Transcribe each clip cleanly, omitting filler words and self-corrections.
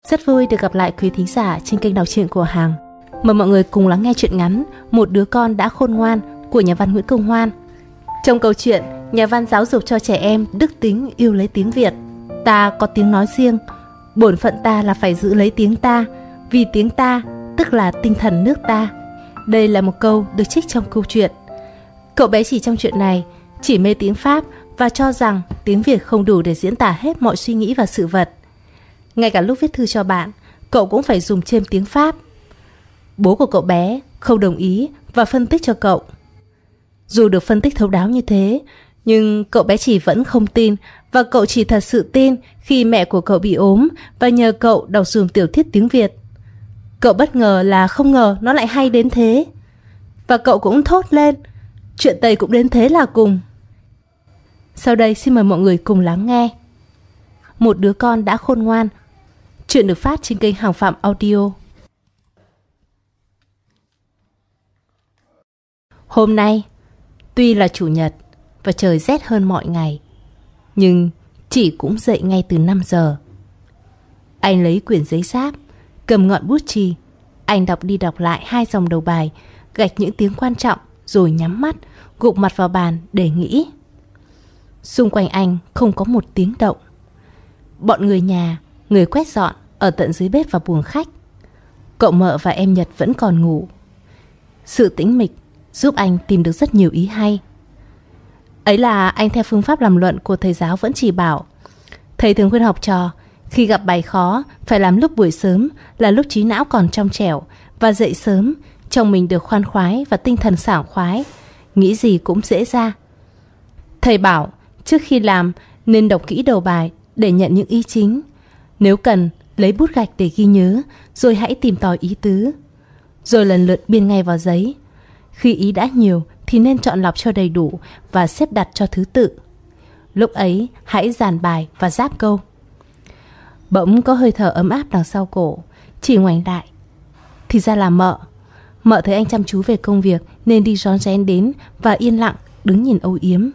Rất vui được gặp lại quý thính giả trên kênh đọc truyện của Hằng. Mời mọi người cùng lắng nghe truyện ngắn Một đứa con đã khôn ngoan của nhà văn Nguyễn Công Hoan. Trong câu chuyện, nhà văn giáo dục cho trẻ em đức tính yêu lấy tiếng Việt. Ta có tiếng nói riêng, bổn phận ta là phải giữ lấy tiếng ta, vì tiếng ta tức là tinh thần nước ta. Đây là một câu được trích trong câu chuyện. Cậu bé chỉ trong chuyện này chỉ mê tiếng Pháp và cho rằng tiếng Việt không đủ để diễn tả hết mọi suy nghĩ và sự vật. Ngay cả lúc viết thư cho bạn, cậu cũng phải dùng chêm tiếng Pháp. Bố của cậu bé không đồng ý và phân tích cho cậu. Dù được phân tích thấu đáo như thế, nhưng cậu bé chỉ vẫn không tin, và cậu chỉ thật sự tin khi mẹ của cậu bị ốm và nhờ cậu đọc dùm tiểu thuyết tiếng Việt. Cậu bất ngờ là không ngờ nó lại hay đến thế. Và cậu cũng thốt lên, chuyện Tây cũng đến thế là cùng. Sau đây xin mời mọi người cùng lắng nghe Một đứa con đã khôn ngoan. Chuyện được phát trên kênh Hằng Phạm Audio. Hôm nay, tuy là chủ nhật và trời rét hơn mọi ngày, nhưng chị cũng dậy ngay từ 5 giờ. Anh lấy quyển giấy sáp, cầm ngọn bút chì. Anh đọc đi đọc lại 2 dòng đầu bài, gạch những tiếng quan trọng, rồi nhắm mắt, gục mặt vào bàn để nghĩ. Xung quanh anh không có một tiếng động. Bọn người nhà, người quét dọn ở tận dưới bếp và buồng khách. Cậu Mợ và em Nhật vẫn còn ngủ. Sự tĩnh mịch giúp anh tìm được rất nhiều ý hay. Ấy là anh theo phương pháp làm luận của thầy giáo vẫn chỉ bảo. Thầy thường khuyên học trò khi gặp bài khó phải làm lúc buổi sớm, là lúc trí não còn trong trẻo, và dậy sớm trong mình được khoan khoái và tinh thần sảng khoái, nghĩ gì cũng dễ ra. Thầy bảo trước khi làm nên đọc kỹ đầu bài để nhận những ý chính. Nếu cần, lấy bút gạch để ghi nhớ, rồi hãy tìm tòi ý tứ, rồi lần lượt biên ngay vào giấy. Khi ý đã nhiều thì nên chọn lọc cho đầy đủ và xếp đặt cho thứ tự. Lúc ấy hãy dàn bài và giáp câu. Bỗng có hơi thở ấm áp đằng sau cổ. Chỉ ngoảnh lại, thì ra là Mợ. Mợ thấy anh chăm chú về công việc nên đi rón rén đến và yên lặng đứng nhìn âu yếm.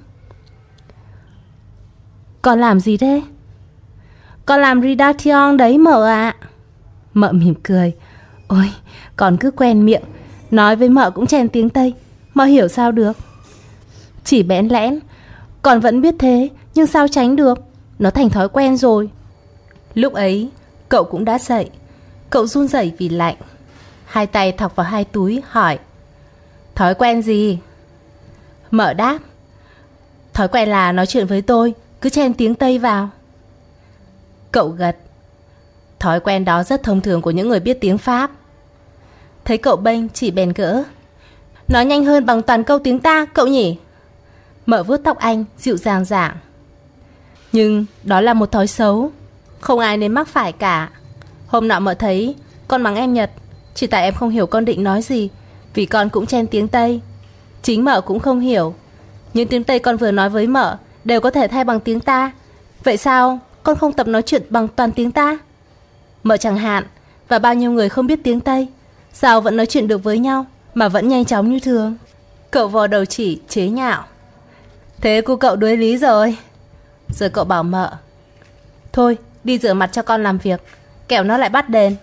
Con làm gì thế? Con làm redaction đấy Mợ ạ. Mợ mỉm cười. Ôi, con cứ quen miệng, nói với Mợ cũng chen tiếng Tây, Mợ hiểu sao được. Chỉ bẽn lẽn. Con vẫn biết thế, nhưng sao tránh được, nó thành thói quen rồi. Lúc ấy cậu cũng đã dậy. Cậu run rẩy vì lạnh, 2 tay thọc vào 2 túi hỏi: Thói quen gì? Mợ đáp: Thói quen là nói chuyện với tôi cứ chen tiếng Tây vào. Cậu gật: Thói quen đó rất thông thường của những người biết tiếng Pháp. Thấy cậu bênh, chỉ bèn gỡ: Nói nhanh hơn bằng toàn câu tiếng ta cậu nhỉ. Mợ vuốt tóc anh dịu dàng giảng: Nhưng đó là một thói xấu, không ai nên mắc phải cả. Hôm nọ Mợ thấy con mắng em Nhật chỉ tại em không hiểu con định nói gì, vì con cũng chen tiếng Tây. Chính Mợ cũng không hiểu. Nhưng tiếng Tây con vừa nói với Mợ đều có thể thay bằng tiếng ta. Vậy sao con không tập nói chuyện bằng toàn tiếng ta? Mợ chẳng hạn, và bao nhiêu người không biết tiếng Tây, sao vẫn nói chuyện được với nhau mà vẫn nhanh chóng như thường? Cậu vò đầu chỉ chế nhạo: Thế cô cậu đuối lý rồi. Rồi cậu bảo Mợ: Thôi đi rửa mặt cho con làm việc, kẻo nó lại bắt đền.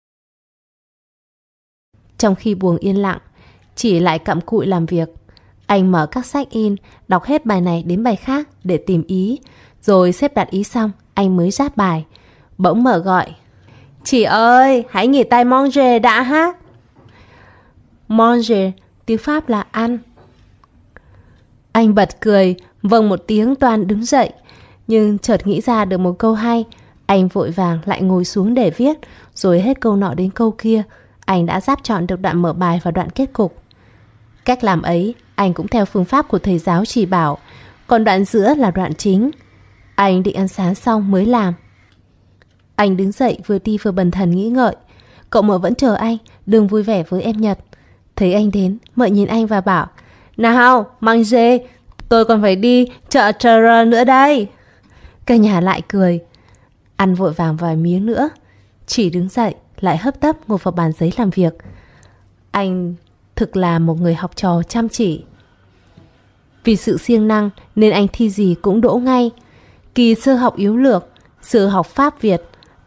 Trong khi buồng yên lặng, chỉ lại cặm cụi làm việc, anh mở các sách in, đọc hết bài này đến bài khác để tìm ý. Rồi xếp đặt ý xong, anh mới ráp bài. Bỗng Mợ gọi: Chị ơi, hãy nghỉ tay manger đã ha. Manger tiếng Pháp là ăn. Anh bật cười, vâng một tiếng toan đứng dậy. Nhưng chợt nghĩ ra được một câu hay. Anh vội vàng lại ngồi xuống để viết. Rồi hết câu nọ đến câu kia, anh đã ráp chọn được đoạn mở bài và đoạn kết cục. Cách làm ấy anh cũng theo phương pháp của thầy giáo chỉ bảo, còn đoạn giữa là đoạn chính. Anh định ăn sáng xong mới làm. Anh đứng dậy vừa đi vừa bần thần nghĩ ngợi. Cậu Mợ vẫn chờ anh, đừng vui vẻ với em Nhật. Thấy anh đến, Mợ nhìn anh và bảo: Nào, mang dê, tôi còn phải đi chợ Trờ nữa đây. Cả nhà lại cười. Ăn vội vàng vài miếng nữa, chỉ đứng dậy lại hấp tấp ngồi vào bàn giấy làm việc. Anh thực là một người học trò chăm chỉ. Vì sự siêng năng nên anh thi gì cũng đỗ ngay. Kỳ sơ học yếu lược, sơ học Pháp Việt,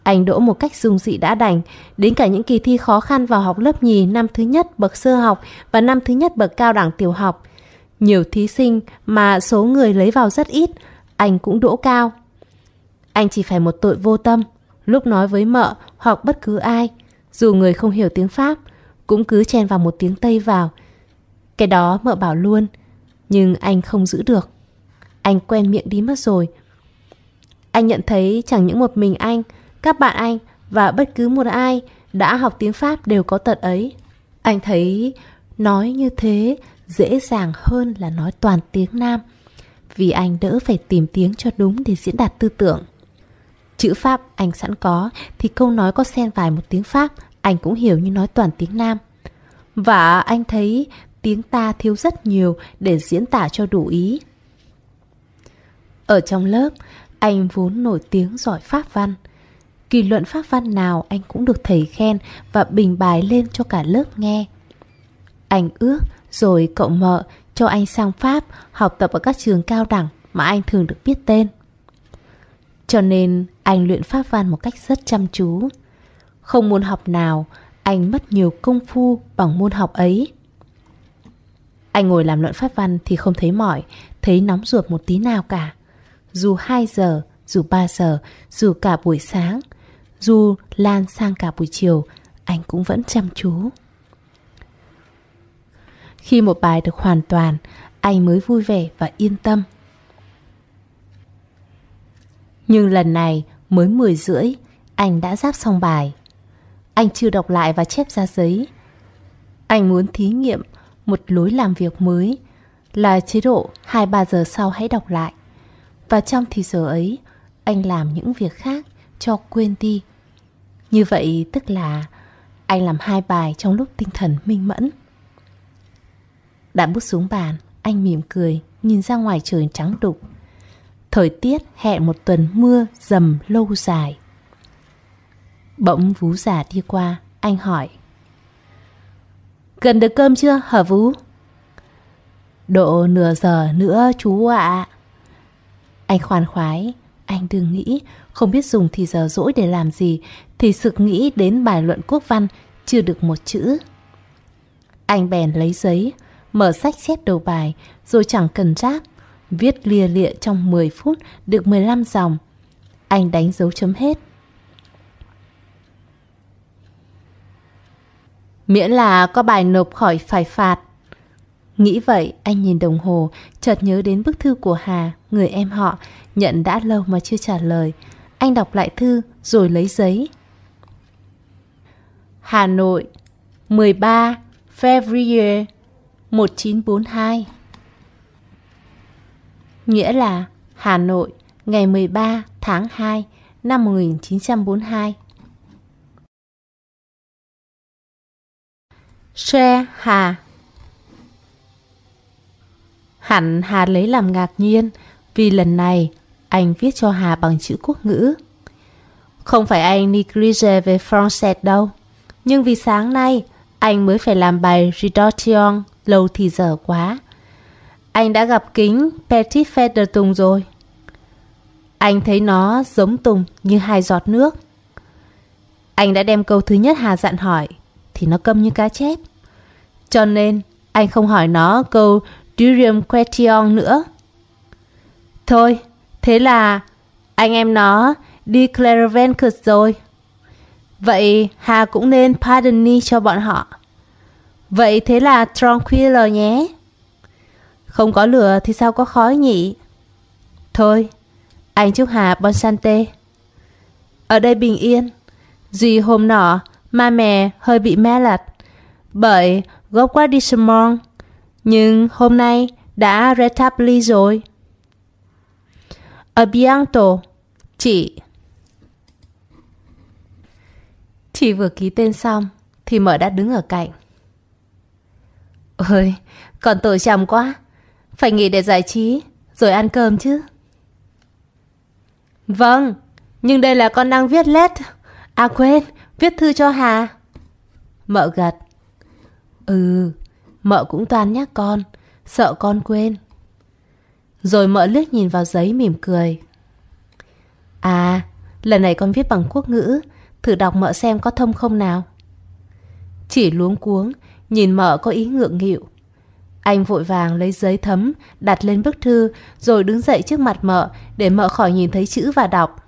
Anh đỗ một cách dung dị đã đành, đến cả những kỳ thi khó khăn vào học lớp nhì, năm thứ nhất bậc sơ học và năm thứ nhất bậc cao đẳng tiểu học. Nhiều thí sinh mà số người lấy vào rất ít, anh cũng đỗ cao. Anh chỉ phải một tội vô tâm, lúc nói với mợ hoặc bất cứ ai, dù người không hiểu tiếng Pháp, cũng cứ chen vào một tiếng Tây vào. Cái đó mợ bảo luôn, nhưng anh không giữ được. Anh quen miệng đi mất rồi. Anh nhận thấy chẳng những một mình anh, các bạn anh và bất cứ một ai đã học tiếng Pháp đều có tật ấy. Anh thấy nói như thế dễ dàng hơn là nói toàn tiếng Nam, vì anh đỡ phải tìm tiếng cho đúng để diễn đạt tư tưởng. Chữ Pháp anh sẵn có, thì câu nói có xen vài một tiếng Pháp anh cũng hiểu như nói toàn tiếng Nam. Và anh thấy tiếng ta thiếu rất nhiều để diễn tả cho đủ ý. Ở trong lớp, anh vốn nổi tiếng giỏi Pháp văn. Kỳ luận Pháp văn nào anh cũng được thầy khen và bình bài lên cho cả lớp nghe. Anh ước rồi cậu mợ cho anh sang Pháp học tập ở các trường cao đẳng mà anh thường được biết tên. Cho nên anh luyện Pháp văn một cách rất chăm chú. Không môn học nào anh mất nhiều công phu bằng môn học ấy. Anh ngồi làm luận Pháp văn thì không thấy mỏi, thấy nóng ruột một tí nào cả. Dù 2 giờ, dù 3 giờ, dù cả buổi sáng, dù lan sang cả buổi chiều, anh cũng vẫn chăm chú. Khi một bài được hoàn toàn, anh mới vui vẻ và yên tâm. Nhưng lần này mới 10 rưỡi, anh đã ráp xong bài. Anh chưa đọc lại và chép ra giấy. Anh muốn thí nghiệm một lối làm việc mới, là chế độ 2-3 giờ sau hãy đọc lại. Và trong thì giờ ấy, anh làm những việc khác cho quên đi. Như vậy tức là anh làm 2 bài trong lúc tinh thần minh mẫn. Đặt bút xuống bàn, anh mỉm cười, nhìn ra ngoài trời trắng đục. Thời tiết hẹn một tuần mưa dầm lâu dài. Bỗng Vú già đi qua, anh hỏi: "Gần được cơm chưa hả Vú?" "Độ nửa giờ nữa chú ạ." Anh khoan khoái, anh đừng nghĩ, không biết dùng thì giờ rỗi để làm gì, thì sực nghĩ đến bài luận quốc văn chưa được một chữ. Anh bèn lấy giấy, mở sách xếp đầu bài, rồi chẳng cần ráp, viết lia lịa trong 10 phút được 15 dòng. Anh đánh dấu chấm hết. Miễn là có bài nộp khỏi phải phạt. Nghĩ vậy, anh nhìn đồng hồ, chợt nhớ đến bức thư của Hà, người em họ, nhận đã lâu mà chưa trả lời. Anh đọc lại thư rồi lấy giấy. Hà Nội, 13 February 1942. Nghĩa là Hà Nội, ngày 13 tháng 2 năm 1942. Share Hà. Hẳn Hà lấy làm ngạc nhiên, vì lần này anh viết cho Hà bằng chữ quốc ngữ. Không phải anh néglige về Français đâu, nhưng vì sáng nay anh mới phải làm bài Rédaction lâu thì giờ quá. Anh đã gặp kính Petit Fait de Tùng rồi. Anh thấy nó giống Tùng như 2 giọt nước. Anh đã đem câu thứ nhất Hà dặn hỏi thì nó câm như cá chép. Cho nên anh không hỏi nó câu Durium Question nữa. Thôi, thế là anh em nó đi Clairvaux rồi. Vậy Hà cũng nên pardonner cho bọn họ. Vậy thế là tranquille nhé. Không có lửa thì sao có khói nhỉ? Thôi, anh chúc Hà bon santé. Ở đây bình yên. Duy hôm nọ, ma mẹ hơi bị mê lật bởi gốc quá đi smong. Nhưng hôm nay đã rétabli rồi. À bientôt, chị. Chị vừa ký tên xong thì Mợ đã đứng ở cạnh. Ôi, còn tội chồng quá. Phải nghỉ để giải trí rồi ăn cơm chứ. Vâng, nhưng đây là con đang viết letter. À quên, viết thư cho Hà. Mợ gật. Mợ cũng toan nhắc con, sợ con quên. Rồi Mợ liếc nhìn vào giấy mỉm cười. À, Lần này con viết bằng quốc ngữ, thử đọc mợ xem có thông không nào. Chỉ luống cuống, nhìn mợ có ý ngượng nghịu. Anh vội vàng lấy giấy thấm, đặt lên bức thư, rồi đứng dậy trước mặt mợ để mợ khỏi nhìn thấy chữ và đọc.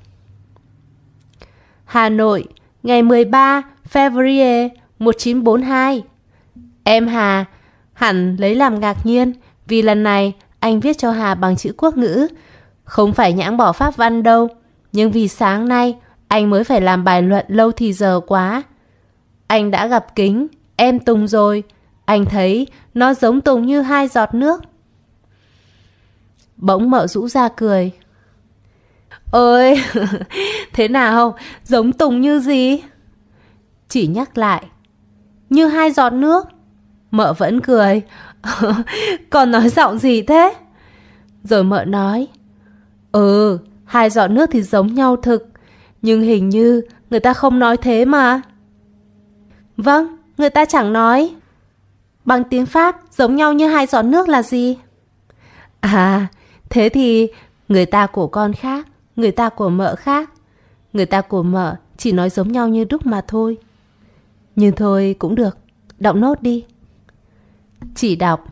Hà Nội, ngày 13 February 1942. Em Hà, hẳn lấy làm ngạc nhiên vì lần này anh viết cho Hà bằng chữ quốc ngữ. Không phải nhãng bỏ pháp văn đâu, nhưng vì sáng nay anh mới phải làm bài luận lâu thì giờ quá. Anh đã gặp Kính, em Tùng rồi. Anh thấy nó giống Tùng như 2 giọt nước. Bỗng mợ rũ ra cười. Ôi, thế nào? Giống Tùng như gì? Chỉ nhắc lại. Như 2 giọt nước. Mợ vẫn cười. Còn nói giọng gì thế? Rồi mợ nói. 2 giọt nước thì giống nhau thực, nhưng hình như người ta không nói thế mà. Vâng, người ta chẳng nói. Bằng tiếng Pháp giống nhau như 2 giọt nước là gì? À, thế thì người ta của con khác, người ta của mợ khác. Người ta của mợ chỉ nói giống nhau như đúc mà thôi. Nhưng thôi cũng được, đọc nốt đi. Chỉ đọc.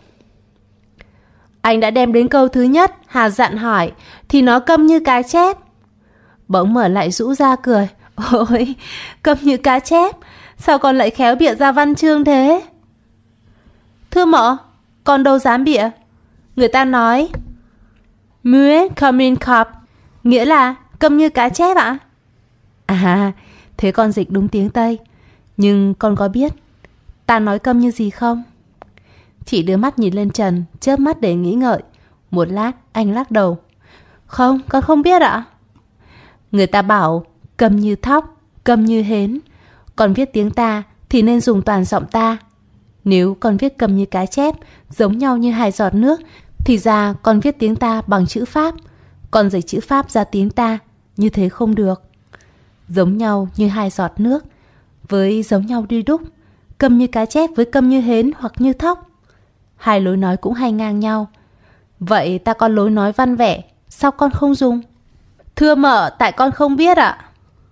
Anh đã đem đến câu thứ nhất, Hà dặn hỏi, thì nó câm như cá chép. Bỗng mở lại rũ ra cười. Ôi, câm như cá chép, sao con lại khéo bịa ra văn chương thế? Thưa mợ, con đâu dám bịa. Người ta nói Muet comme un cop, nghĩa là câm như cá chép ạ. À, thế con dịch đúng tiếng Tây. Nhưng con có biết ta nói câm như gì không? Chỉ đưa mắt nhìn lên trần, chớp mắt để nghĩ ngợi. Một lát anh lắc đầu. Không, con không biết ạ. Người ta bảo câm như thóc, câm như hến. Con viết tiếng ta thì nên dùng toàn giọng ta. Nếu con viết câm như cá chép, giống nhau như 2 giọt nước, thì ra con viết tiếng ta bằng chữ Pháp. Con dịch chữ Pháp ra tiếng ta, như thế không được. Giống nhau như 2 giọt nước với giống nhau đi đúc, câm như cá chép với câm như hến hoặc như thóc. 2 lối nói cũng hay ngang nhau. Vậy ta có lối nói văn vẻ, sao con không dùng? Thưa mợ, tại con không biết ạ.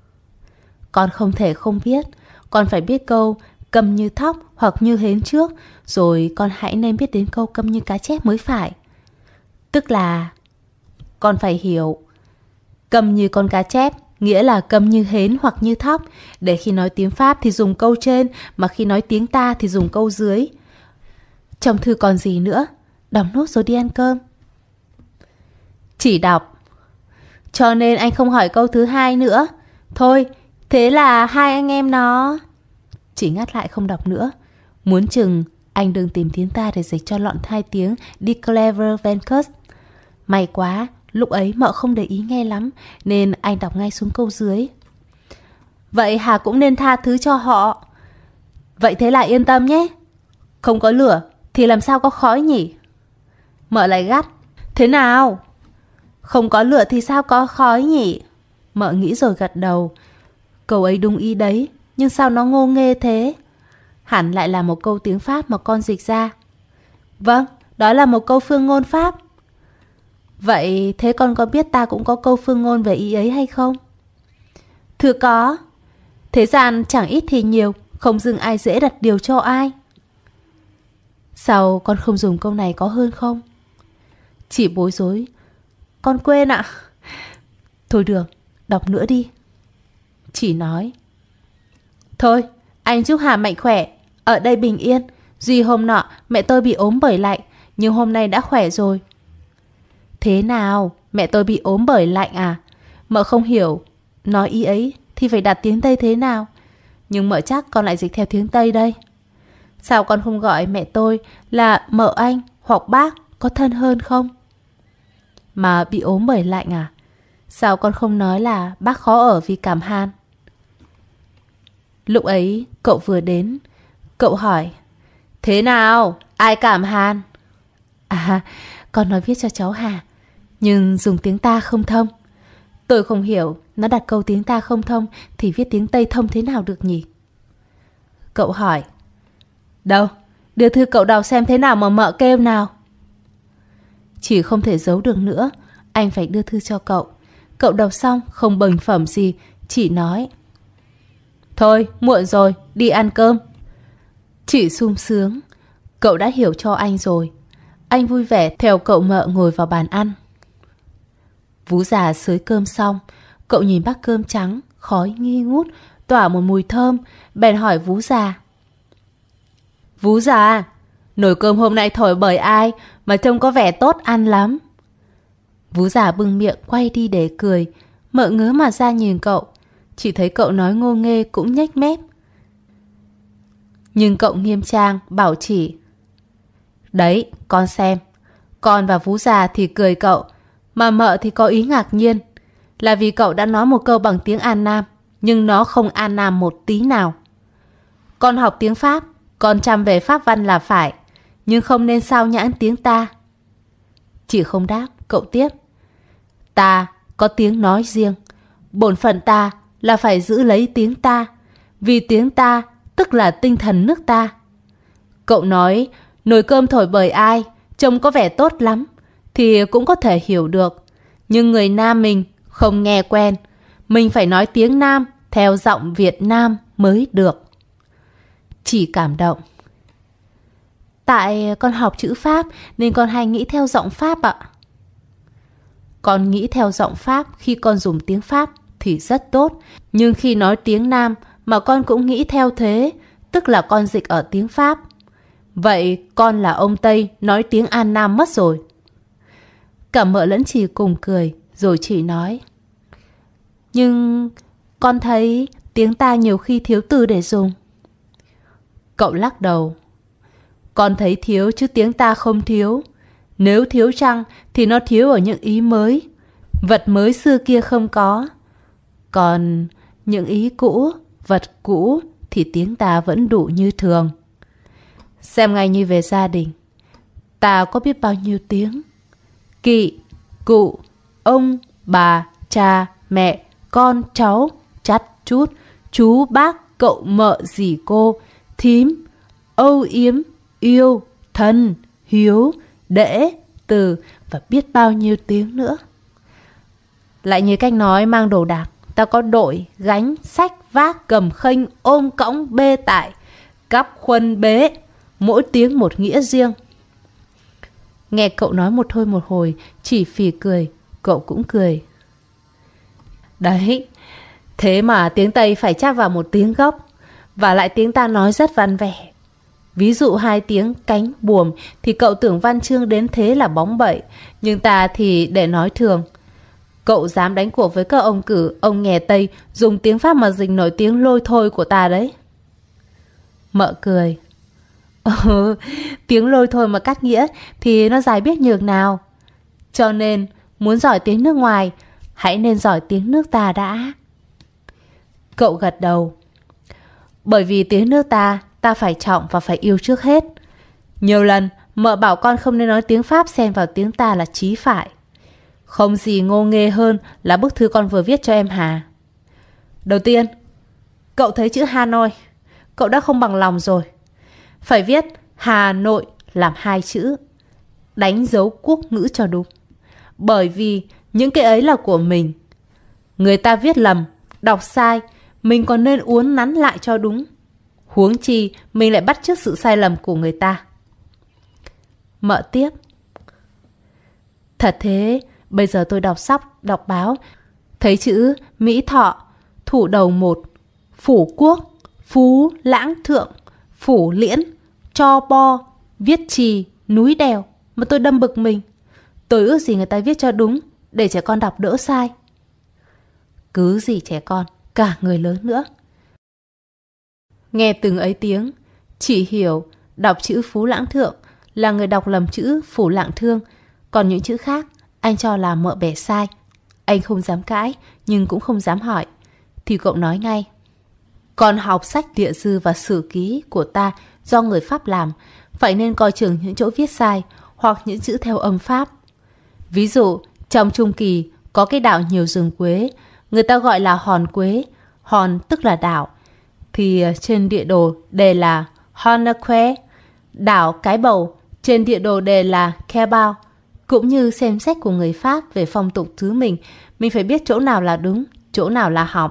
Con không thể không biết. Con phải biết câu câm như thóc hoặc như hến trước, rồi con hãy nên biết đến câu câm như cá chép mới phải. Tức là con phải hiểu câm như con cá chép nghĩa là câm như hến hoặc như thóc, để khi nói tiếng Pháp thì dùng câu trên, mà khi nói tiếng ta thì dùng câu dưới. Trong thư còn gì nữa? Đọc nốt rồi đi ăn cơm. Chỉ đọc. Cho nên anh không hỏi câu thứ 2 nữa. Thôi, thế là 2 anh em nó... Chỉ ngắt lại không đọc nữa. Muốn chừng anh đừng tìm tiếng ta để dịch cho lọn 2 tiếng đi Clever Vencus. May quá, lúc ấy mợ không để ý nghe lắm, nên anh đọc ngay xuống câu dưới. Vậy Hà cũng nên tha thứ cho họ. Vậy thế là yên tâm nhé. Không có lửa thì làm sao có khói nhỉ? Mợ lại gắt. Thế nào? Không có lửa thì sao có khói nhỉ? Mợ nghĩ rồi gật đầu. Câu ấy đúng ý đấy, nhưng sao nó ngô nghê thế? Hẳn lại là một câu tiếng Pháp mà con dịch ra. Vâng, đó là một câu phương ngôn Pháp. Vậy thế con có biết ta cũng có câu phương ngôn về ý ấy hay không? Thưa có. Thế gian chẳng ít thì nhiều, không dưng ai dễ đặt điều cho ai. Sao con không dùng câu này có hơn không? Chỉ bối rối. Con quên ạ. Thôi được, đọc nữa đi. Chỉ nói. Thôi, anh chúc Hà mạnh khỏe, ở đây bình yên. Duy hôm nọ mẹ tôi bị ốm bởi lạnh, nhưng hôm nay đã khỏe rồi. Thế nào? Mẹ tôi bị ốm bởi lạnh à? Mợ không hiểu. Nói ý ấy thì phải đặt tiếng Tây thế nào? Nhưng mợ chắc con lại dịch theo tiếng Tây đây. Sao con không gọi mẹ tôi là mợ anh hoặc bác, có thân hơn không? Mà bị ốm bởi lạnh à? Sao con không nói là bác khó ở vì cảm hàn? Lúc ấy cậu vừa đến. Cậu hỏi. Thế nào? Ai cảm hàn? À, con nói viết cho cháu Hà, nhưng dùng tiếng ta không thông. Tôi không hiểu, nó đặt câu tiếng ta không thông thì viết tiếng Tây thông thế nào được nhỉ? Cậu hỏi. Đâu, đưa thư cậu đọc xem thế nào mà mợ kêu nào. Chỉ không thể giấu được nữa, anh phải đưa thư cho cậu. Cậu đọc xong không bừng phẩm gì, chỉ nói: thôi, muộn rồi, đi ăn cơm. Chị sung sướng, cậu đã hiểu cho anh rồi. Anh vui vẻ theo cậu Mợ ngồi vào bàn ăn. Vú già xới cơm xong, cậu nhìn bát cơm trắng, khói nghi ngút, tỏa một mùi thơm, bèn hỏi vú già: vú già, nồi cơm hôm nay thổi bởi ai mà trông có vẻ tốt ăn lắm? Vú già bưng miệng quay đi để cười. Mợ ngớ mà ra nhìn cậu, chỉ thấy cậu nói ngô nghê cũng nhếch mép. Nhưng cậu nghiêm trang bảo chỉ: đấy, con xem. Con và vú già thì cười cậu, mà Mợ thì có ý ngạc nhiên, là vì cậu đã nói một câu bằng tiếng An Nam, nhưng nó không An Nam một tí nào. Con học tiếng Pháp, con chăm về Pháp văn là phải, nhưng không nên sao nhãng tiếng ta. Chị không đáp, cậu tiếp: ta có tiếng nói riêng, bổn phận ta là phải giữ lấy tiếng ta, vì tiếng ta tức là tinh thần nước ta. Cậu nói nồi cơm thổi bởi ai trông có vẻ tốt lắm thì cũng có thể hiểu được, nhưng người Nam mình không nghe quen, mình phải nói tiếng Nam theo giọng Việt Nam mới được. Chỉ cảm động: tại con học chữ Pháp nên con hay nghĩ theo giọng Pháp ạ. Con nghĩ theo giọng Pháp khi con dùng tiếng Pháp thì rất tốt, nhưng khi nói tiếng Nam mà con cũng nghĩ theo thế, tức là con dịch ở tiếng Pháp. Vậy con là ông Tây nói tiếng An Nam mất rồi. Cả Mợ lẫn chị cùng cười, rồi chị nói: nhưng con thấy tiếng ta nhiều khi thiếu từ để dùng. Cậu lắc đầu: con thấy thiếu chứ tiếng ta không thiếu. Nếu thiếu chăng thì nó thiếu ở những ý mới, vật mới xưa kia không có. Còn những ý cũ, vật cũ thì tiếng ta vẫn đủ như thường. Xem ngay như về gia đình, ta có biết bao nhiêu tiếng: kỵ, cụ, ông, bà, cha, mẹ, con, cháu, chắt, chút, chú, bác, cậu, mợ, dì, cô, thím, âu yếm, yêu, thân, hiếu, đễ, từ, và biết bao nhiêu tiếng nữa. Lại như cách nói mang đồ đạc, ta có đội, gánh, sách, vác, cầm khênh, ôm cõng, bê tải, cắp, khuân, bế, mỗi tiếng một nghĩa riêng. Nghe cậu nói một thôi một hồi, chỉ phì cười, cậu cũng cười. Đấy, thế mà tiếng Tây phải chác vào một tiếng gốc, và lại tiếng ta nói rất văn vẻ. Ví dụ hai tiếng cánh, buồm thì cậu tưởng văn chương đến thế là bóng bẩy, nhưng ta thì để nói thường. Cậu dám đánh cuộc với các ông cử, ông nghè Tây dùng tiếng Pháp mà dịch nổi tiếng lôi thôi của ta đấy. Mợ cười: tiếng lôi thôi mà cắt nghĩa thì nó dài biết nhường nào. Cho nên muốn giỏi tiếng nước ngoài, hãy nên giỏi tiếng nước ta đã. Cậu gật đầu: bởi vì tiếng nước ta, ta phải trọng và phải yêu trước hết. Nhiều lần Mợ bảo con không nên nói tiếng Pháp xen vào tiếng ta là chí phải. Không gì ngô nghê hơn là bức thư con vừa viết cho em Hà. Đầu tiên, cậu thấy chữ Hanoi, cậu đã không bằng lòng rồi. Phải viết Hà Nội làm hai chữ, đánh dấu quốc ngữ cho đúng. Bởi vì những cái ấy là của mình. Người ta viết lầm, đọc sai, mình còn nên uốn nắn lại cho đúng. Huống chi mình lại bắt chước sự sai lầm của người ta. Mợ tiếp: thật thế, bây giờ tôi đọc sách, đọc báo, thấy chữ Mỹ Thọ, thủ đầu một, Phủ Quốc, Phú, Lãng Thượng, Phủ Liễn, Cho Bo, Viết Trì, Núi Đèo, mà tôi đâm bực mình. Tôi ước gì người ta viết cho đúng, để trẻ con đọc đỡ sai. Cứ gì trẻ con, cả người lớn nữa. Nghe từng ấy tiếng, chỉ hiểu đọc chữ Phú Lãng Thượng là người đọc lầm chữ Phủ Lạng Thương, còn những chữ khác anh cho là Mợ bẻ sai. Anh không dám cãi, nhưng cũng không dám hỏi. Thì cậu nói ngay: con học sách địa dư và sử ký của ta do người Pháp làm, phải nên coi chừng những chỗ viết sai hoặc những chữ theo âm Pháp. Ví dụ, trong Trung Kỳ có cái đảo nhiều rừng quế, người ta gọi là hòn quế, hòn tức là đảo, thì trên địa đồ đề là Honaque, đảo Cái Bầu, trên địa đồ đề là Kebao. Cũng như xem sách của người Pháp về phong tục xứ mình Mình phải biết chỗ nào là đúng, chỗ nào là hỏng.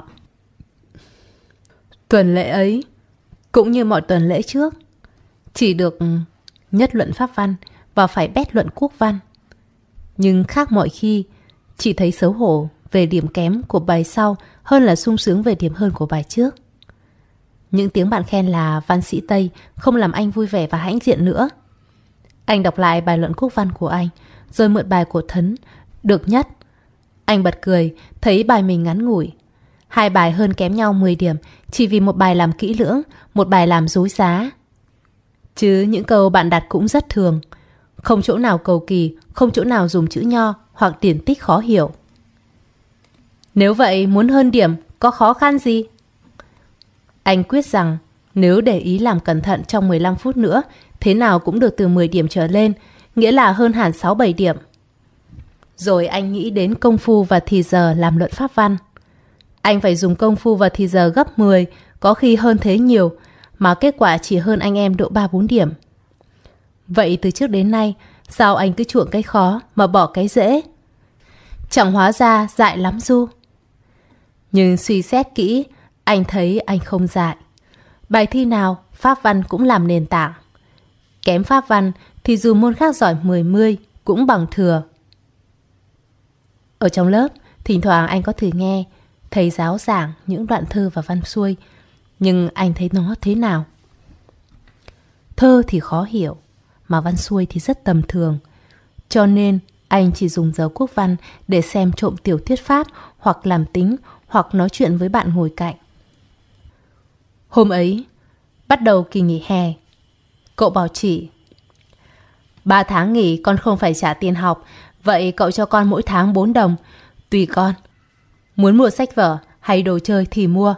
Tuần lễ ấy, cũng như mọi tuần lễ trước, chỉ được nhất luận pháp văn và phải bét luận quốc văn. Nhưng khác mọi khi, chỉ thấy xấu hổ về điểm kém của bài sau hơn là sung sướng về điểm hơn của bài trước. Những tiếng bạn khen là văn sĩ Tây không làm anh vui vẻ và hãnh diện nữa. Anh đọc lại bài luận quốc văn của anh, rồi mượn bài của Thấn, được nhất. Anh bật cười, thấy bài mình ngắn ngủi. 2 bài hơn kém nhau 10 điểm, chỉ vì một bài làm kỹ lưỡng, một bài làm dối giá. Chứ những câu bạn đặt cũng rất thường. Không chỗ nào cầu kỳ, không chỗ nào dùng chữ nho hoặc điển tích khó hiểu. Nếu vậy muốn hơn điểm có khó khăn gì? Anh quyết rằng nếu để ý làm cẩn thận trong 15 phút nữa, thế nào cũng được từ 10 điểm trở lên, nghĩa là hơn hẳn 6-7 điểm. Rồi anh nghĩ đến công phu và thì giờ làm luận pháp văn. Anh phải dùng công phu và thì giờ gấp 10, có khi hơn thế nhiều, mà kết quả chỉ hơn anh em độ 3-4 điểm. Vậy từ trước đến nay, sao anh cứ chuộng cái khó mà bỏ cái dễ? Chẳng hóa ra dại lắm du. Nhưng suy xét kỹ, anh thấy anh không dại. Bài thi nào, pháp văn cũng làm nền tảng. Kém pháp văn thì dù môn khác giỏi 10 cũng bằng thừa. Ở trong lớp, thỉnh thoảng anh có thử nghe thầy giáo giảng những đoạn thơ và văn xuôi, nhưng anh thấy nó thế nào? Thơ thì khó hiểu, mà văn xuôi thì rất tầm thường. Cho nên anh chỉ dùng giờ quốc văn để xem trộm tiểu thuyết Pháp, hoặc làm tính, hoặc nói chuyện với bạn ngồi cạnh. Hôm ấy, bắt đầu kỳ nghỉ hè, cậu bảo chị: 3 tháng nghỉ con không phải trả tiền học, vậy cậu cho con mỗi tháng 4 đồng. Tùy con, muốn mua sách vở hay đồ chơi thì mua.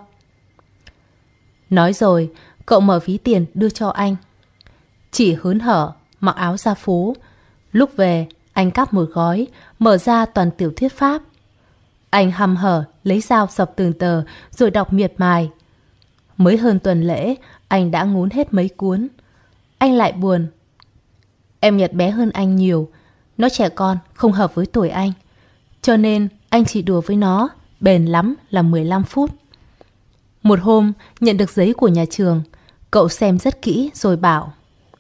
Nói rồi, cậu mở ví tiền đưa cho anh. Chị hớn hở, mặc áo ra phố. Lúc về, anh cắp một gói, mở ra toàn tiểu thuyết Pháp. Anh hăm hở, lấy dao sập từng tờ, rồi đọc miệt mài. Mới hơn tuần lễ, anh đã ngốn hết mấy cuốn. Anh lại buồn. Em Nhật bé hơn anh nhiều, nó trẻ con, không hợp với tuổi anh. Cho nên anh chỉ đùa với nó, bền lắm là 15 phút. Một hôm, nhận được giấy của nhà trường, cậu xem rất kỹ rồi bảo: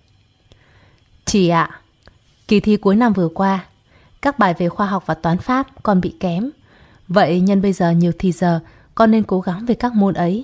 Chị ạ, kỳ thi cuối năm vừa qua, các bài về khoa học và toán Pháp con bị kém. Vậy nhân bây giờ nhiều thì giờ, con nên cố gắng về các môn ấy.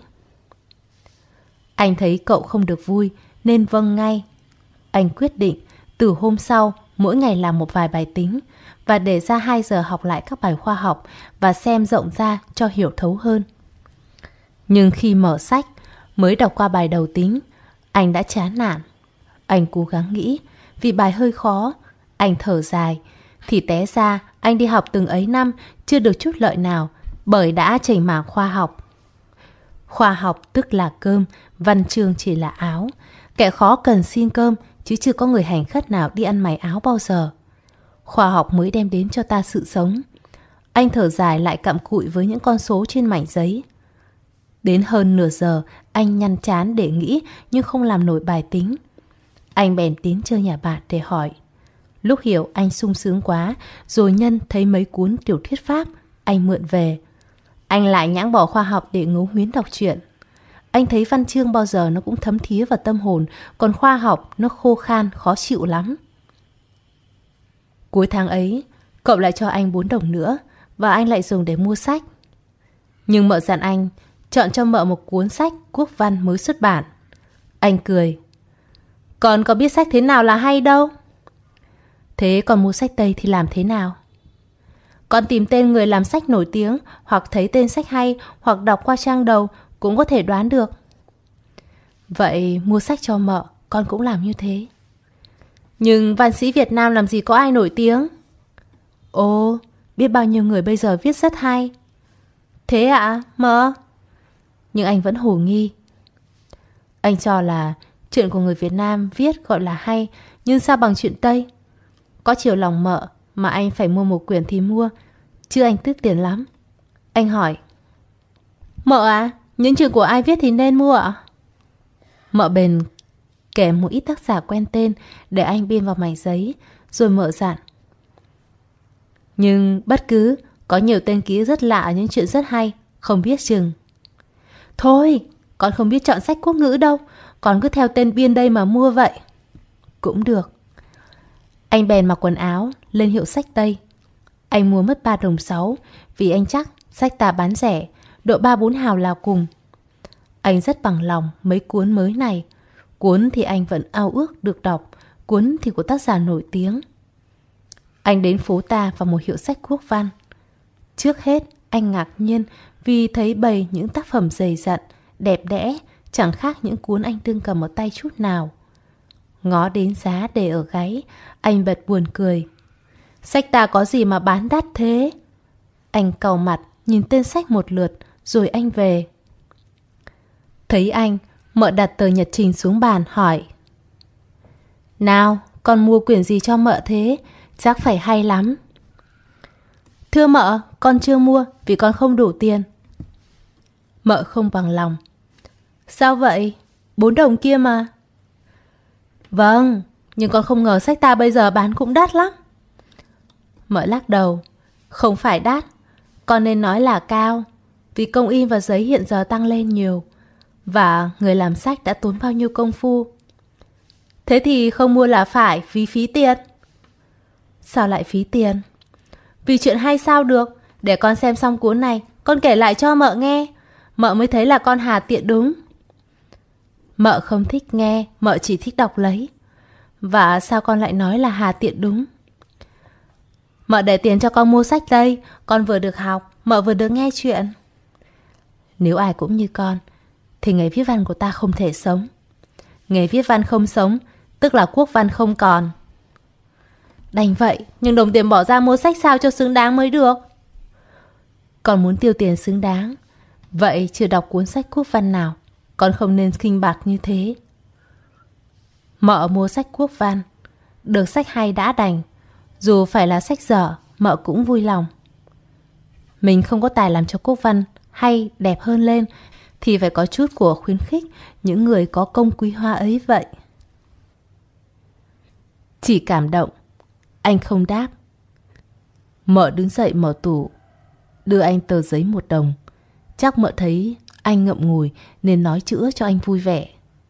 Anh thấy cậu không được vui nên vâng ngay. Anh quyết định từ hôm sau mỗi ngày làm một vài bài tính và để ra 2 giờ học lại các bài khoa học và xem rộng ra cho hiểu thấu hơn. Nhưng khi mở sách, mới đọc qua bài đầu tính, anh đã chán nản. Anh cố gắng nghĩ, vì bài hơi khó. Anh thở dài, thì té ra anh đi học từng ấy năm chưa được chút lợi nào, bởi đã chểnh mảng khoa học. Khoa học tức là cơm, văn chương chỉ là áo. Kẻ khó cần xin cơm, chứ chưa có người hành khất nào đi ăn mày áo bao giờ. Khoa học mới đem đến cho ta sự sống. Anh thở dài lại cặm cụi với những con số trên mảnh giấy. Đến hơn nửa giờ, anh nhăn chán để nghĩ nhưng không làm nổi bài tính. Anh bèn đến chơi nhà bạn để hỏi. Lúc hiểu anh sung sướng quá, rồi nhân thấy mấy cuốn tiểu thuyết Pháp, anh mượn về. Anh lại nhãng bỏ khoa học để ngấu nghiến đọc truyện. Anh thấy văn chương bao giờ nó cũng thấm thía vào tâm hồn, còn khoa học nó khô khan, khó chịu lắm. Cuối tháng ấy, cậu lại cho anh 4 đồng nữa, và anh lại dùng để mua sách. Nhưng mợ dặn anh chọn cho mợ một cuốn sách quốc văn mới xuất bản. Anh cười. Con có biết sách thế nào là hay đâu. Thế còn mua sách Tây thì làm thế nào? Con tìm tên người làm sách nổi tiếng, hoặc thấy tên sách hay, hoặc đọc qua trang đầu cũng có thể đoán được. Vậy mua sách cho mợ, con cũng làm như thế. Nhưng văn sĩ Việt Nam làm gì có ai nổi tiếng? Ồ, biết bao nhiêu người bây giờ viết rất hay. Thế ạ, mợ? Nhưng anh vẫn hồ nghi. Anh cho là chuyện của người Việt Nam viết gọi là hay, nhưng sao bằng chuyện Tây? Có chiều lòng mợ mà anh phải mua một quyển thì mua, chứ anh tiếc tiền lắm. Anh hỏi. Mợ à, những chuyện của ai viết thì nên mua ạ? Mợ bèn kể một ít tác giả quen tên để anh biên vào mảnh giấy, rồi mợ dặn. Nhưng bất cứ Có nhiều tên ký rất lạ, những chuyện rất hay, không biết chừng. Thôi, con không biết chọn sách quốc ngữ đâu, con cứ theo tên biên đây mà mua vậy. Cũng được. Anh bèn mặc quần áo, lên hiệu sách Tây. Anh mua mất 3 đồng 6, vì anh chắc sách ta bán rẻ, độ 3-4 hào là cùng. Anh rất bằng lòng mấy cuốn mới này. Cuốn thì anh vẫn ao ước được đọc, cuốn thì của tác giả nổi tiếng. Anh đến phố ta vào một hiệu sách quốc văn. Trước hết, anh ngạc nhiên vì thấy bày những tác phẩm dày dặn, đẹp đẽ, chẳng khác những cuốn anh đương cầm ở tay chút nào. Ngó đến giá để ở gáy, anh bật buồn cười. Sách ta có gì mà bán đắt thế? Anh cau mặt, nhìn tên sách một lượt, rồi anh về. Thấy anh, mợ đặt tờ nhật trình xuống bàn hỏi. Nào, con mua quyển gì cho mợ thế? Chắc phải hay lắm. Thưa mợ, con chưa mua vì con không đủ tiền. Mợ không bằng lòng. Sao vậy? 4 đồng kia mà. Vâng, nhưng con không ngờ sách ta bây giờ bán cũng đắt lắm. Mợ lắc đầu. Không phải đắt, con nên nói là cao. Vì công in và giấy hiện giờ tăng lên nhiều. Và người làm sách đã tốn bao nhiêu công phu. Thế thì không mua là phải, vì phí tiền. Sao lại phí tiền? Vì chuyện hay sao được. Để con xem xong cuốn này, con kể lại cho mợ nghe. Mợ mới thấy là con hà tiện đúng. Mợ không thích nghe, mợ chỉ thích đọc lấy. Và sao con lại nói là hà tiện đúng? Mợ để tiền cho con mua sách đây, con vừa được học, mợ vừa được nghe chuyện. Nếu ai cũng như con, thì nghề viết văn của ta không thể sống. Nghề viết văn không sống, tức là quốc văn không còn. Đành vậy, nhưng đồng tiền bỏ ra mua sách sao cho xứng đáng mới được. Con muốn tiêu tiền xứng đáng. Vậy chưa đọc cuốn sách quốc văn nào, con không nên khinh bạc như thế. Mợ mua sách quốc văn, được sách hay đã đành. Dù phải là sách dở, mợ cũng vui lòng. Mình không có tài làm cho quốc văn hay đẹp hơn lên, thì phải có chút của khuyến khích những người có công quý hoa ấy vậy. Chỉ cảm động. Anh không đáp. Mợ đứng dậy mở tủ, đưa anh tờ giấy 1 đồng. Chắc mợ thấy anh ngậm ngùi nên nói chữa cho anh vui vẻ.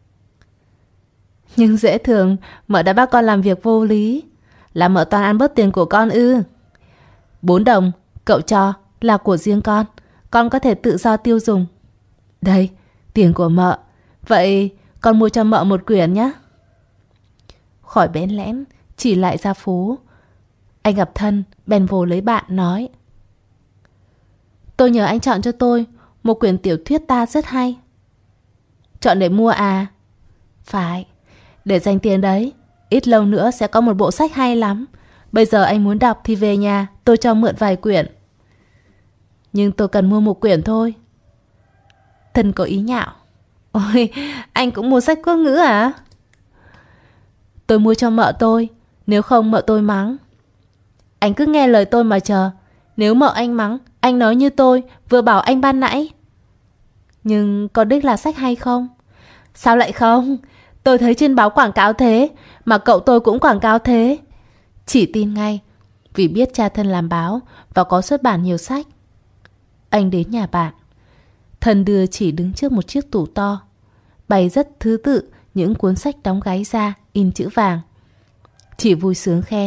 Nhưng dễ thường, mợ đã bắt con làm việc vô lý. Là mợ toàn ăn bớt tiền của con ư? 4 đồng cậu cho là của riêng con có thể tự do tiêu dùng. Đây, tiền của mợ. Vậy con mua cho mợ 1 quyển nhé. Khỏi bẽn lẽn, chỉ lại ra phố. Anh gặp Thân, bèn vồ lấy bạn nói. Tôi nhờ anh chọn cho tôi một quyển tiểu thuyết ta rất hay. Chọn để mua à? Phải, để dành tiền đấy. Ít lâu nữa sẽ có một bộ sách hay lắm. Bây giờ anh muốn đọc thì về nhà tôi cho mượn vài quyển. Nhưng tôi cần mua 1 quyển thôi. Thân có ý nhạo. Ôi, anh cũng mua sách quốc ngữ à? Tôi mua cho mợ tôi, nếu không mợ tôi mắng. Anh cứ nghe lời tôi mà chờ. Nếu mợ anh mắng, anh nói như tôi vừa bảo anh ban nãy. Nhưng có đích là sách hay không? Sao lại không? Tôi thấy trên báo quảng cáo thế, mà cậu tôi cũng quảng cáo thế. Chỉ tin ngay, vì biết cha Thân làm báo và có xuất bản nhiều sách. Anh đến nhà bạn. Thân đưa chỉ đứng trước một chiếc tủ to, bày rất thứ tự những cuốn sách đóng gáy ra, in chữ vàng. Chỉ vui sướng khen.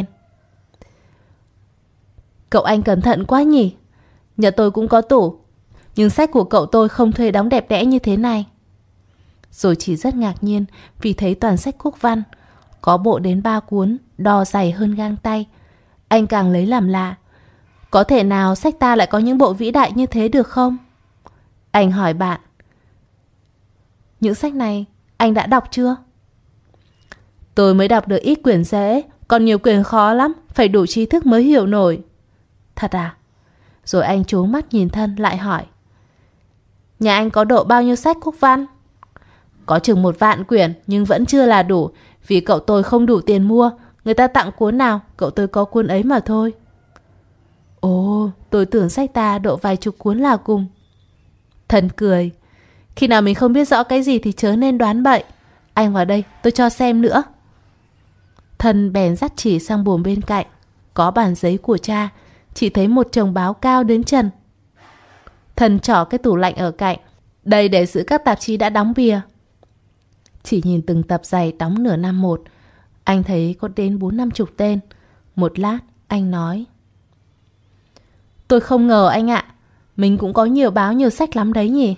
Cậu anh cẩn thận quá nhỉ. Nhà tôi cũng có tủ, nhưng sách của cậu tôi không thuê đóng đẹp đẽ như thế này. Rồi chỉ rất ngạc nhiên vì thấy toàn sách quốc văn, có bộ đến 3 cuốn, đo dày hơn gang tay. Anh càng lấy làm lạ. Có thể nào sách ta lại có những bộ vĩ đại như thế được không? Anh hỏi bạn. Những sách này anh đã đọc chưa? Tôi mới đọc được ít quyển dễ, còn nhiều quyển khó lắm, phải đủ trí thức mới hiểu nổi. Thật à? Rồi anh trố mắt nhìn Thân lại hỏi. Nhà anh có độ bao nhiêu sách quốc văn? Có chừng 1 vạn quyển, nhưng vẫn chưa là đủ, vì cậu tôi không đủ tiền mua. Người ta tặng cuốn nào, cậu tôi có cuốn ấy mà thôi. Ồ, tôi tưởng sách ta độ vài chục cuốn là cùng. Thân cười. Khi nào mình không biết rõ cái gì thì chớ nên đoán bậy. Anh vào đây, tôi cho xem nữa. Thân bèn dắt chỉ sang buồng bên cạnh. Có bản giấy của cha, chỉ thấy một chồng báo cao đến trần. Thân trỏ cái tủ lạnh ở cạnh, đây để giữ các tạp chí đã đóng bìa. Chỉ nhìn từng tập giày đóng nửa năm một, anh thấy có đến 40-50 tên. Một lát anh nói: Tôi không ngờ anh ạ, mình cũng có nhiều báo nhiều sách lắm đấy nhỉ.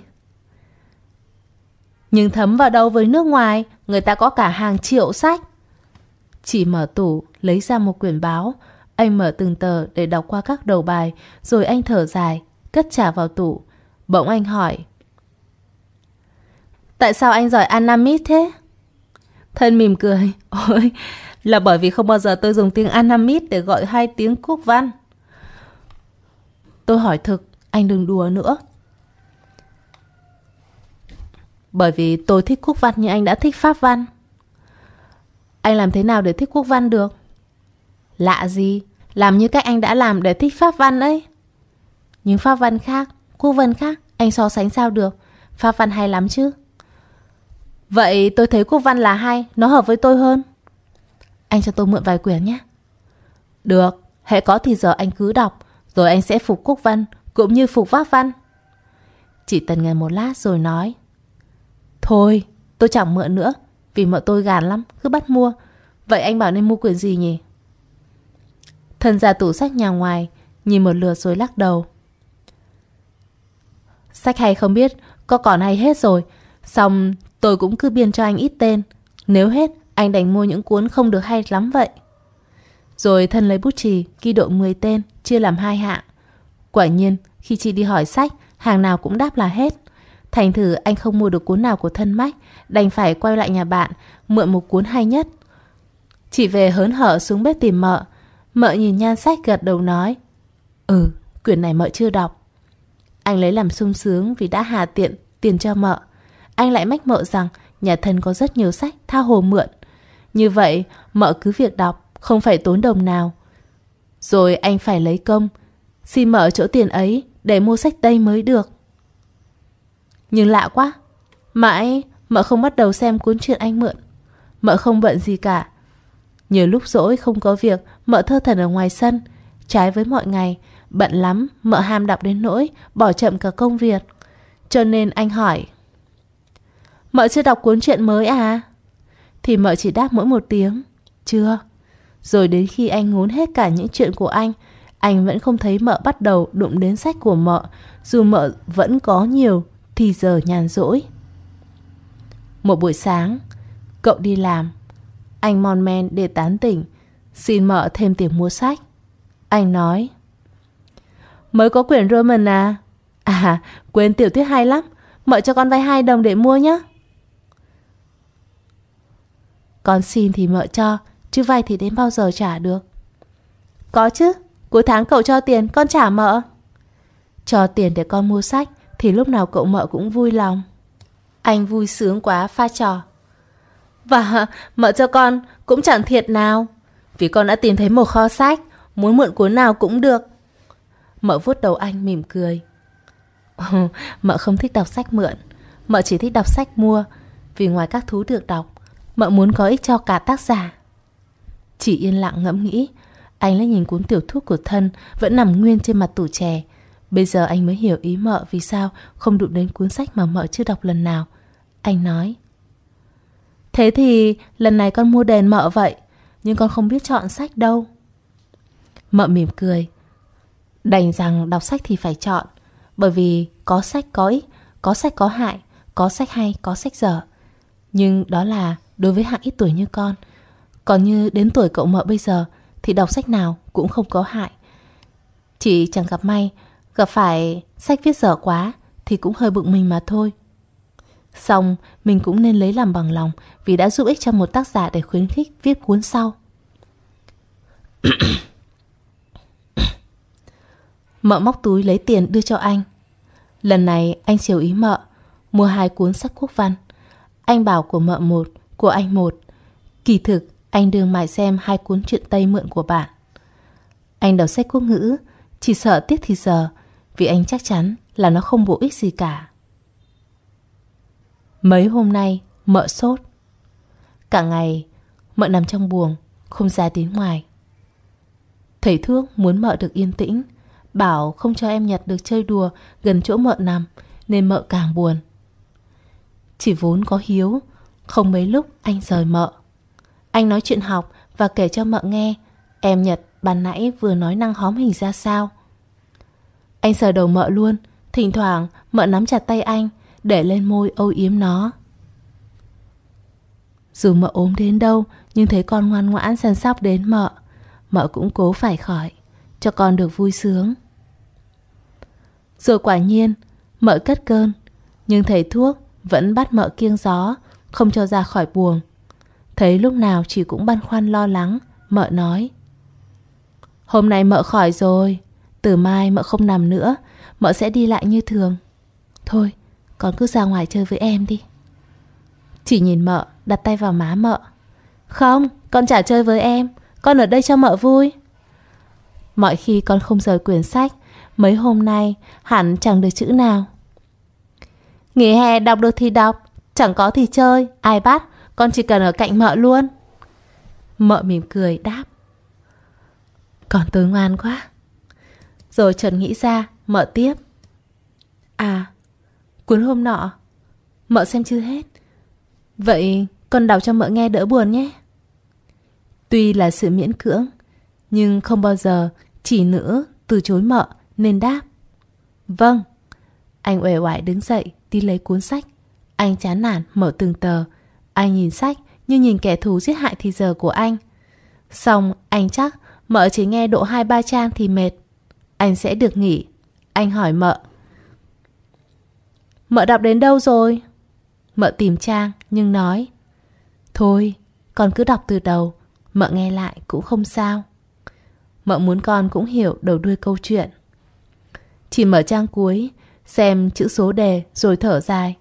Nhưng thấm vào đâu với nước ngoài, người ta có cả hàng triệu sách. Chỉ mở tủ lấy ra một quyển báo, anh mở từng tờ để đọc qua các đầu bài, rồi anh thở dài, cất trả vào tủ. Bỗng anh hỏi: Tại sao anh giỏi Annamite thế? Thân mỉm cười: Ôi, là bởi vì không bao giờ tôi dùng tiếng Annamite để gọi hai tiếng quốc văn. Tôi hỏi thực, anh đừng đùa nữa. Bởi vì tôi thích quốc văn như anh đã thích pháp văn. Anh làm thế nào để thích quốc văn được? Lạ gì, làm như cách anh đã làm để thích pháp văn ấy. Nhưng pháp văn khác, quốc văn khác, anh so sánh sao được? Pháp văn hay lắm chứ. Vậy tôi thấy quốc văn là hay, nó hợp với tôi hơn. Anh cho tôi mượn vài quyển nhé. Được, hễ có thì giờ anh cứ đọc, rồi anh sẽ phục quốc văn cũng như phục pháp văn. Chị Tần ngần một lát rồi nói: Thôi, tôi chẳng mượn nữa, vì mợ tôi gàn lắm, cứ bắt mua. Vậy anh bảo nên mua quyển gì nhỉ? Thân ra tủ sách nhà ngoài, nhìn một lượt rồi lắc đầu. Sách hay không biết, có còn hay hết rồi. Xong tôi cũng cứ biên cho anh ít tên. Nếu hết, anh đành mua những cuốn không được hay lắm vậy. Rồi thân lấy bút chì, ghi độ 10 tên, chia làm 2 hạng. Quả nhiên, khi chị đi hỏi sách, hàng nào cũng đáp là hết. Thành thử anh không mua được cuốn nào của thân Mách, đành phải quay lại nhà bạn, mượn một cuốn hay nhất. Chị về hớn hở xuống bếp tìm mợ. Mợ nhìn nhan sách gật đầu nói: Quyển này mợ chưa đọc. Anh lấy làm sung sướng vì đã hà tiện tiền cho mợ. Anh lại mách mợ rằng nhà thân có rất nhiều sách tha hồ mượn. Như vậy mợ cứ việc đọc, không phải tốn đồng nào. Rồi anh phải lấy công xin mợ chỗ tiền ấy để mua sách Tây mới được. Nhưng lạ quá, mãi mợ không bắt đầu xem cuốn truyện anh mượn. Mợ không bận gì cả. Nhiều lúc rỗi không có việc, mợ thơ thẩn ở ngoài sân. Trái với mọi ngày, bận lắm, mợ ham đọc đến nỗi bỏ chậm cả công việc. Cho nên anh hỏi: Mợ chưa đọc cuốn truyện mới à? Thì mợ chỉ đáp mỗi một tiếng: Chưa. Rồi đến khi anh ngốn hết cả những chuyện của anh vẫn không thấy mợ bắt đầu đụng đến sách của mợ, dù mợ vẫn có nhiều thì giờ nhàn rỗi. Một buổi sáng, cậu đi làm, anh mon men để tán tỉnh, xin mợ thêm tiền mua sách. Anh nói: Mới có quyển Roman à? À, quên, tiểu thuyết hay lắm, mợ cho con vay 2 đồng để mua nhé. Con xin thì mợ cho, chứ vay thì đến bao giờ trả được? Có chứ, cuối tháng cậu cho tiền, con trả mợ. Cho tiền để con mua sách thì lúc nào cậu mợ cũng vui lòng. Anh vui sướng quá pha trò: Và mợ cho con cũng chẳng thiệt nào, vì con đã tìm thấy một kho sách, muốn mượn cuốn nào cũng được. Mợ vuốt đầu anh mỉm cười: Mợ không thích đọc sách mượn, mợ chỉ thích đọc sách mua. Vì ngoài các thú được đọc, mợ muốn có ích cho cả tác giả. Chỉ yên lặng ngẫm nghĩ, anh lại nhìn cuốn tiểu thuyết của thân vẫn nằm nguyên trên mặt tủ chè. Bây giờ anh mới hiểu ý mợ vì sao không đụng đến cuốn sách mà mợ chưa đọc lần nào. Anh nói: Thế thì lần này con mua đền mợ vậy, nhưng con không biết chọn sách đâu. Mợ mỉm cười: Đành rằng đọc sách thì phải chọn, bởi vì có sách có ích, có sách có hại, có sách hay, có sách dở. Nhưng đó là đối với hạng ít tuổi như con. Còn như đến tuổi cậu mợ bây giờ thì đọc sách nào cũng không có hại. Chỉ chẳng gặp may gặp phải sách viết dở quá thì cũng hơi bực mình mà thôi. Xong mình cũng nên lấy làm bằng lòng vì đã giúp ích cho một tác giả để khuyến khích viết cuốn sau. Mợ móc túi lấy tiền đưa cho anh. Lần này anh chiều ý mợ, mua 2 cuốn sách quốc văn. Anh bảo của mợ 1, của anh 1. Kỳ thực anh đương mải xem 2 cuốn truyện Tây mượn của bạn. Anh đọc sách quốc ngữ, chỉ sợ tiếc thì giờ, vì anh chắc chắn là nó không bổ ích gì cả. Mấy hôm nay mợ sốt. Cả ngày mợ nằm trong buồng, không ra đến ngoài. Thầy thuốc muốn mợ được yên tĩnh, bảo không cho em Nhật được chơi đùa gần chỗ mợ nằm, nên mợ càng buồn. Chỉ vốn có hiếu, không mấy lúc anh rời mợ. Anh nói chuyện học và kể cho mợ nghe em Nhật ban nãy vừa nói năng hóm hình ra sao. Anh sờ đầu mợ luôn, thỉnh thoảng mợ nắm chặt tay anh, để lên môi âu yếm nó. Dù mợ ốm đến đâu, nhưng thấy con ngoan ngoãn săn sóc đến mợ, mợ cũng cố phải khỏi, cho con được vui sướng. Rồi quả nhiên, mợ cất cơn, nhưng thầy thuốc vẫn bắt mợ kiêng gió, không cho ra khỏi buồng. Thấy lúc nào chị cũng băn khoăn lo lắng, mợ nói: hôm nay mợ khỏi rồi, từ mai mợ không nằm nữa, mợ sẽ đi lại như thường. Thôi, con cứ ra ngoài chơi với em đi. Chỉ nhìn mợ, đặt tay vào má mợ. Không, con chả chơi với em, con ở đây cho mợ vui. Mọi khi con không rời quyển sách, mấy hôm nay hẳn chẳng được chữ nào. Nghỉ hè đọc được thì đọc, chẳng có thì chơi, ai bắt, con chỉ cần ở cạnh mợ luôn. Mợ mỉm cười đáp: con tôi ngoan quá. Rồi chợt nghĩ ra, mợ tiếp: à, cuốn hôm nọ mợ xem chưa hết, vậy con đọc cho mợ nghe đỡ buồn nhé. Tuy là sự miễn cưỡng, nhưng không bao giờ chỉ nữ từ chối mợ, nên đáp: vâng. Anh uể oải đứng dậy đi lấy cuốn sách. Anh chán nản mở từng tờ. Anh nhìn sách như nhìn kẻ thù giết hại thì giờ của anh. Xong anh chắc mợ chỉ nghe độ 2-3 trang thì mệt, anh sẽ được nghỉ. Anh hỏi mợ: mợ đọc đến đâu rồi? Mợ tìm trang nhưng nói: thôi, con cứ đọc từ đầu, mợ nghe lại cũng không sao. Mợ muốn con cũng hiểu đầu đuôi câu chuyện. Chỉ mở trang cuối, xem chữ số đề rồi thở dài: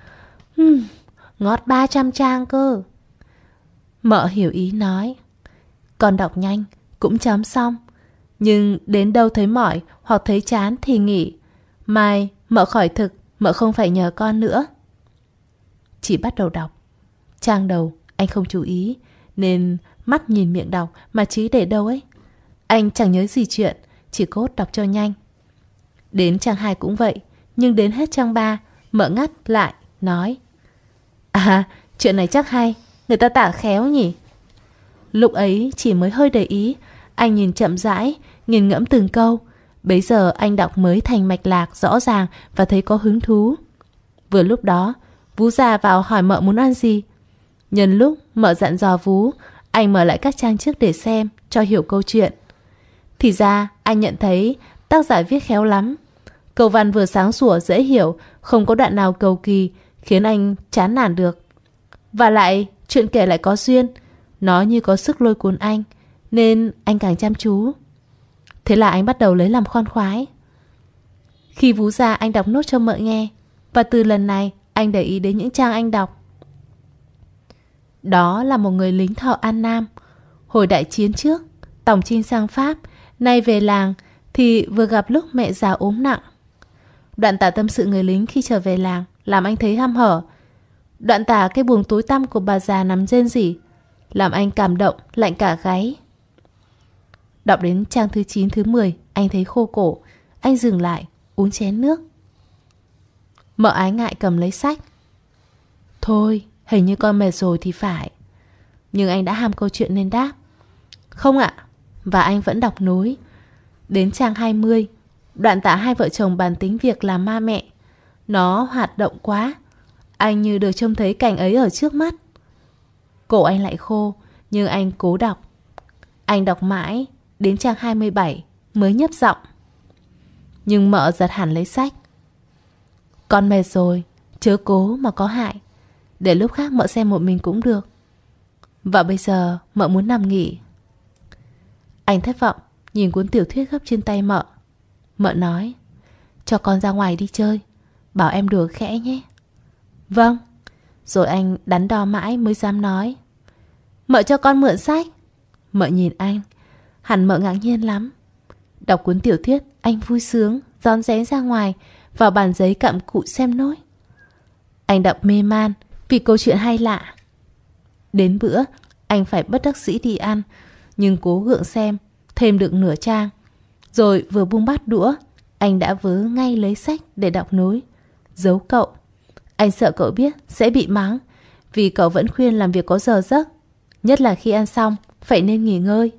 ngót 300 trang cơ. Mợ hiểu ý nói: con đọc nhanh cũng chấm xong, nhưng đến đâu thấy mỏi hoặc thấy chán thì nghỉ. Mai mợ khỏi thực, mợ không phải nhờ con nữa. Chỉ bắt đầu đọc. Trang đầu anh không chú ý, nên mắt nhìn miệng đọc mà trí để đâu ấy. Anh chẳng nhớ gì chuyện, chỉ cốt đọc cho nhanh. Đến trang 2 cũng vậy, nhưng đến hết trang 3, mợ ngắt lại, nói: à, chuyện này chắc hay, người ta tả khéo nhỉ. Lúc ấy chỉ mới hơi để ý, anh nhìn chậm rãi, nghiền ngẫm từng câu. Bấy giờ anh đọc mới thành mạch lạc rõ ràng và thấy có hứng thú. Vừa lúc đó, Vú già vào hỏi mợ muốn ăn gì. Nhân lúc mợ dặn dò Vú, anh mở lại các trang trước để xem, cho hiểu câu chuyện. Thì ra anh nhận thấy tác giả viết khéo lắm. Câu văn vừa sáng sủa dễ hiểu, không có đoạn nào cầu kỳ khiến anh chán nản được. Và lại chuyện kể lại có duyên, nó như có sức lôi cuốn anh, nên anh càng chăm chú. Thế là anh bắt đầu lấy làm khoan khoái. Khi Vú già anh đọc nốt cho mợ nghe, và từ lần này anh để ý đến những trang anh đọc. Đó là một người lính thợ An Nam. Hồi đại chiến trước, tòng chinh sang Pháp, nay về làng thì vừa gặp lúc mẹ già ốm nặng. Đoạn tả tâm sự người lính khi trở về làng làm anh thấy hăm hở. Đoạn tả cái buồng tối tăm của bà già nằm rên rỉ, làm anh cảm động lạnh cả gáy. Đọc đến trang thứ 9, thứ 10, anh thấy khô cổ. Anh dừng lại, uống chén nước. Mợ ái ngại cầm lấy sách. Thôi, hình như con mệt rồi thì phải. Nhưng anh đã ham câu chuyện nên đáp: không ạ. Và anh vẫn đọc nối. Đến trang 20, đoạn tả hai vợ chồng bàn tính việc làm ma mẹ. Nó hoạt động quá, anh như được trông thấy cảnh ấy ở trước mắt. Cổ anh lại khô, nhưng anh cố đọc. Anh đọc mãi, đến trang 27 mới nhấp giọng. Nhưng mợ giật hẳn lấy sách. Con mệt rồi, chớ cố mà có hại. Để lúc khác mợ xem một mình cũng được. Và bây giờ mợ muốn nằm nghỉ. Anh thất vọng nhìn cuốn tiểu thuyết gấp trên tay mợ. Mợ nói: cho con ra ngoài đi chơi, bảo em đùa khẽ nhé. Vâng. Rồi anh đắn đo mãi mới dám nói: mợ cho con mượn sách. Mợ nhìn anh, hẳn mợ ngạc nhiên lắm. Đọc cuốn tiểu thuyết, anh vui sướng rón rén ra ngoài, vào bàn giấy cặm cụi xem nốt. Anh đọc mê man vì câu chuyện hay lạ. Đến bữa anh phải bất đắc dĩ đi ăn, nhưng cố gượng xem thêm được nửa trang. Rồi vừa buông bát đũa, anh đã vớ ngay lấy sách để đọc nối, giấu cậu. Anh sợ cậu biết sẽ bị mắng, vì cậu vẫn khuyên làm việc có giờ giấc, nhất là khi ăn xong phải nên nghỉ ngơi.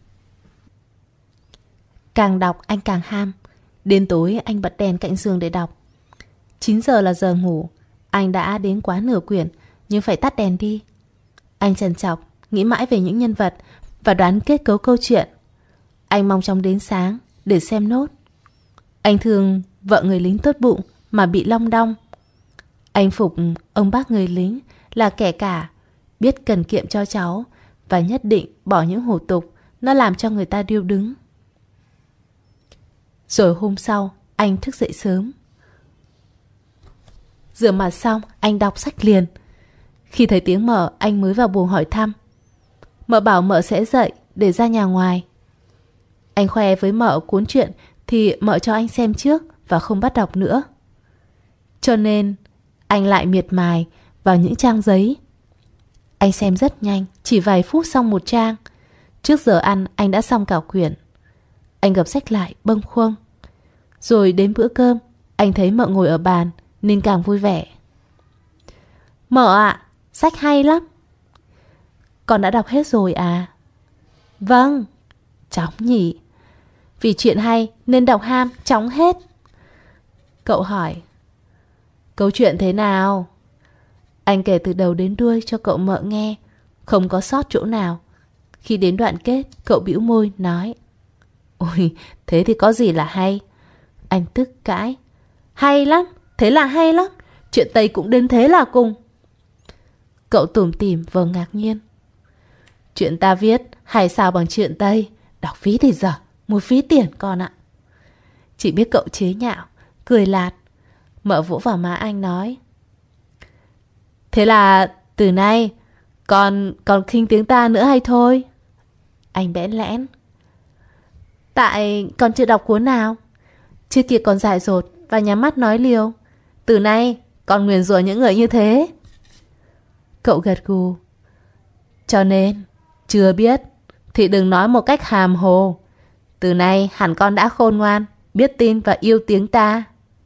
Càng đọc anh càng ham. Đến tối anh bật đèn cạnh giường để đọc. 9 giờ là giờ ngủ. Anh đã đến quá nửa quyển, nhưng phải tắt đèn đi. Anh trằn trọc, nghĩ mãi về những nhân vật và đoán kết cấu câu chuyện. Anh mong chóng đến sáng để xem nốt. Anh thương vợ người lính tốt bụng mà bị long đong. Anh phục ông bác người lính là kẻ cả, biết cần kiệm cho cháu và nhất định bỏ những hủ tục nó làm cho người ta điêu đứng. Rồi hôm sau anh thức dậy sớm. Rửa mặt xong anh đọc sách liền. Khi thấy tiếng mợ, anh mới vào buồng hỏi thăm. Mợ bảo mợ sẽ dậy để ra nhà ngoài. Anh khoe với mợ cuốn truyện thì mợ cho anh xem trước và không bắt đọc nữa. Cho nên anh lại miệt mài vào những trang giấy. Anh xem rất nhanh, chỉ vài phút xong một trang. Trước giờ ăn anh đã xong cả quyển. Anh gập sách lại bâng khuâng. Rồi đến bữa cơm, anh thấy mợ ngồi ở bàn nên càng vui vẻ. Mợ ạ, sách hay lắm. Con đã đọc hết rồi à? Vâng. Chóng nhỉ. Vì chuyện hay nên đọc ham chóng hết. Cậu hỏi, câu chuyện thế nào? Anh kể từ đầu đến đuôi cho cậu mợ nghe, không có sót chỗ nào. Khi đến đoạn kết, cậu bĩu môi nói, ôi, thế thì có gì là hay? Anh tức cãi, hay lắm, thế là hay lắm. Chuyện Tây cũng đến thế là cùng. Cậu tủm tỉm vừa ngạc nhiên. Chuyện ta viết hay sao bằng chuyện Tây? Đọc phí thì dở, mua phí tiền con ạ. Chỉ biết cậu chế nhạo, cười lạt. Mợ vỗ vào má anh nói, thế là từ nay con khinh tiếng ta nữa hay thôi? Anh bẽn lẽn, tại con chưa đọc cuốn nào. Trước kia còn dại dột và nhắm mắt nói liều. Từ nay con nguyền rủa những người như thế. Cậu gật gù. Cho nên chưa biết thì đừng nói một cách hàm hồ. Từ nay hẳn con đã khôn ngoan, biết tin và yêu tiếng ta.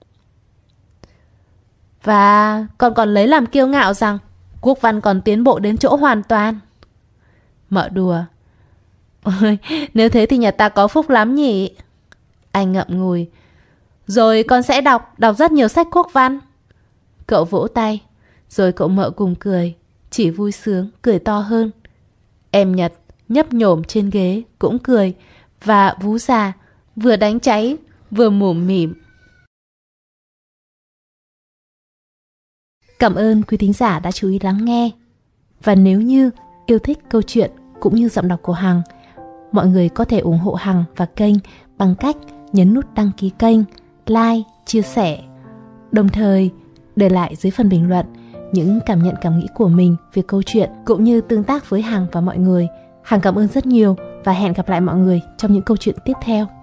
Và con còn lấy làm kiêu ngạo rằng quốc văn còn tiến bộ đến chỗ hoàn toàn. Mợ đùa. Ôi, nếu thế thì nhà ta có phúc lắm nhỉ. Anh ngậm ngùi. Rồi con sẽ đọc rất nhiều sách quốc văn. Cậu vỗ tay. Rồi cậu mợ cùng cười, chỉ vui sướng, cười to hơn. Em Nhật nhấp nhổm trên ghế cũng cười, và vú già vừa đánh cháy vừa mủm mỉm. Cảm ơn quý thính giả đã chú ý lắng nghe. Và nếu như yêu thích câu chuyện cũng như giọng đọc của Hằng, mọi người có thể ủng hộ Hằng và kênh bằng cách nhấn nút đăng ký kênh, like, chia sẻ. Đồng thời để lại dưới phần bình luận những cảm nhận cảm nghĩ của mình về câu chuyện cũng như tương tác với Hằng và mọi người. Hằng cảm ơn rất nhiều và hẹn gặp lại mọi người trong những câu chuyện tiếp theo.